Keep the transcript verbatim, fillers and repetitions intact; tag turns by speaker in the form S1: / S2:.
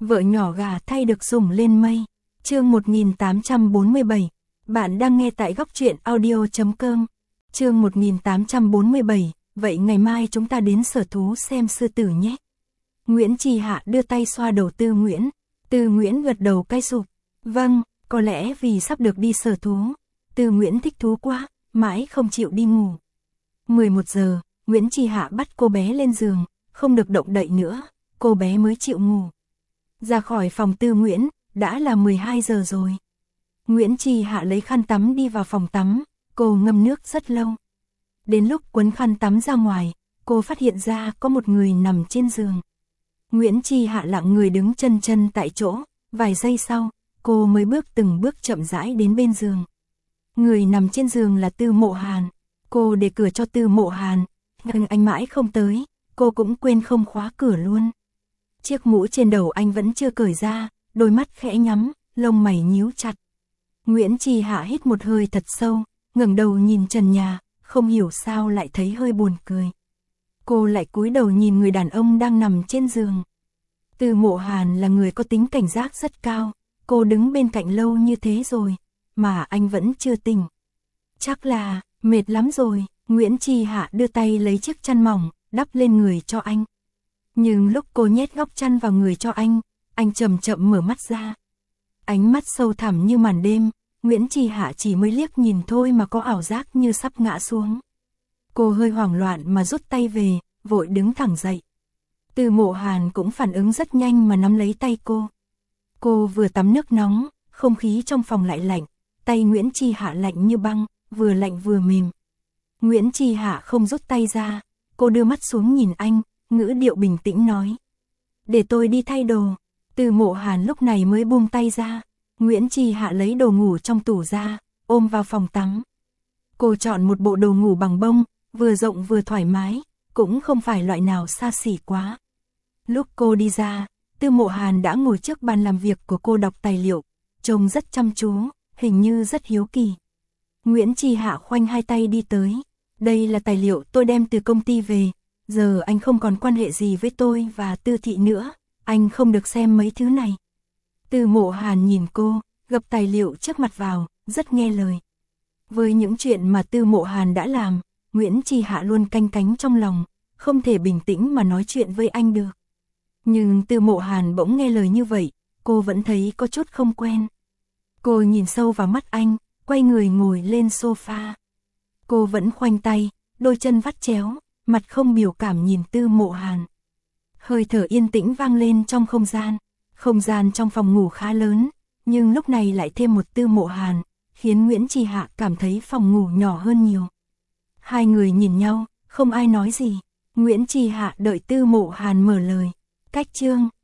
S1: Vợ nhỏ gà thay được sủng lên mây. Chương một nghìn tám trăm bốn mươi bảy. Bạn đang nghe tại góc truyện audio chấm com. Chương một nghìn tám trăm bốn mươi bảy. Vậy ngày mai chúng ta đến sở thú xem sư tử nhé. Nguyễn Trì Hạ đưa tay xoa đầu Tư Nguyễn. Tư Nguyễn gật đầu cay sụp. Vâng, có lẽ vì sắp được đi sở thú. Tư Nguyễn thích thú quá, mãi không chịu đi ngủ. mười một giờ, Nguyễn Trì Hạ bắt cô bé lên giường, không được động đậy nữa, cô bé mới chịu ngủ. Ra khỏi phòng Tư Nguyễn, đã là mười hai giờ rồi. Nguyễn Trì Hạ lấy khăn tắm đi vào phòng tắm, cô ngâm nước rất lâu. Đến lúc quấn khăn tắm ra ngoài, cô phát hiện ra có một người nằm trên giường. Nguyễn Trì Hạ lặng người đứng chân chân tại chỗ, vài giây sau, cô mới bước từng bước chậm rãi đến bên giường. Người nằm trên giường là Tư Mộ Hàn. Cô để cửa cho Tư Mộ Hàn, nhưng anh mãi không tới, cô cũng quên không khóa cửa luôn. Chiếc mũ trên đầu anh vẫn chưa cởi ra, đôi mắt khẽ nhắm, lông mày nhíu chặt. Nguyễn Trì Hạ hít một hơi thật sâu, ngẩng đầu nhìn trần nhà, không hiểu sao lại thấy hơi buồn cười. Cô lại cúi đầu nhìn người đàn ông đang nằm trên giường. Tư Mộ Hàn là người có tính cảnh giác rất cao, cô đứng bên cạnh lâu như thế rồi, mà anh vẫn chưa tỉnh. Chắc là mệt lắm rồi. Nguyễn Trì Hạ đưa tay lấy chiếc chăn mỏng, đắp lên người cho anh. Nhưng lúc cô nhét góc chăn vào người cho anh, anh chậm chậm mở mắt ra. Ánh mắt sâu thẳm như màn đêm, Nguyễn Trì Hạ chỉ mới liếc nhìn thôi mà có ảo giác như sắp ngã xuống. Cô hơi hoảng loạn mà rút tay về, vội đứng thẳng dậy. Tư Mộ Hàn cũng phản ứng rất nhanh mà nắm lấy tay cô. Cô vừa tắm nước nóng, không khí trong phòng lại lạnh, tay Nguyễn Trì Hạ lạnh như băng, vừa lạnh vừa mềm. Nguyễn Trì Hạ không rút tay ra, cô đưa mắt xuống nhìn anh, ngữ điệu bình tĩnh nói. Để tôi đi thay đồ. Tư Mộ Hàn lúc này mới buông tay ra. Nguyễn Trì Hạ lấy đồ ngủ trong tủ ra, ôm vào phòng tắm. Cô chọn một bộ đồ ngủ bằng bông, vừa rộng vừa thoải mái, cũng không phải loại nào xa xỉ quá. Lúc cô đi ra, Tư Mộ Hàn đã ngồi trước bàn làm việc của cô đọc tài liệu, trông rất chăm chú, hình như rất hiếu kỳ. Nguyễn Trì Hạ khoanh hai tay đi tới. Đây là tài liệu tôi đem từ công ty về, giờ anh không còn quan hệ gì với tôi và Tư thị nữa, anh không được xem mấy thứ này. Tư Mộ Hàn nhìn cô, gập tài liệu trước mặt vào, rất nghe lời. Với những chuyện mà Tư Mộ Hàn đã làm, Nguyễn Trì Hạ luôn canh cánh trong lòng, không thể bình tĩnh mà nói chuyện với anh được. Nhưng Tư Mộ Hàn bỗng nghe lời như vậy, cô vẫn thấy có chút không quen. Cô nhìn sâu vào mắt anh, quay người ngồi lên sofa. Cô vẫn khoanh tay, đôi chân vắt chéo, mặt không biểu cảm nhìn Tư Mộ Hàn. Hơi thở yên tĩnh vang lên trong không gian. Không gian trong phòng ngủ khá lớn, nhưng lúc này lại thêm một Tư Mộ Hàn, khiến Nguyễn Trì Hạ cảm thấy phòng ngủ nhỏ hơn nhiều. Hai người nhìn nhau, không ai nói gì. Nguyễn Trì Hạ đợi Tư Mộ Hàn mở lời. Cách chương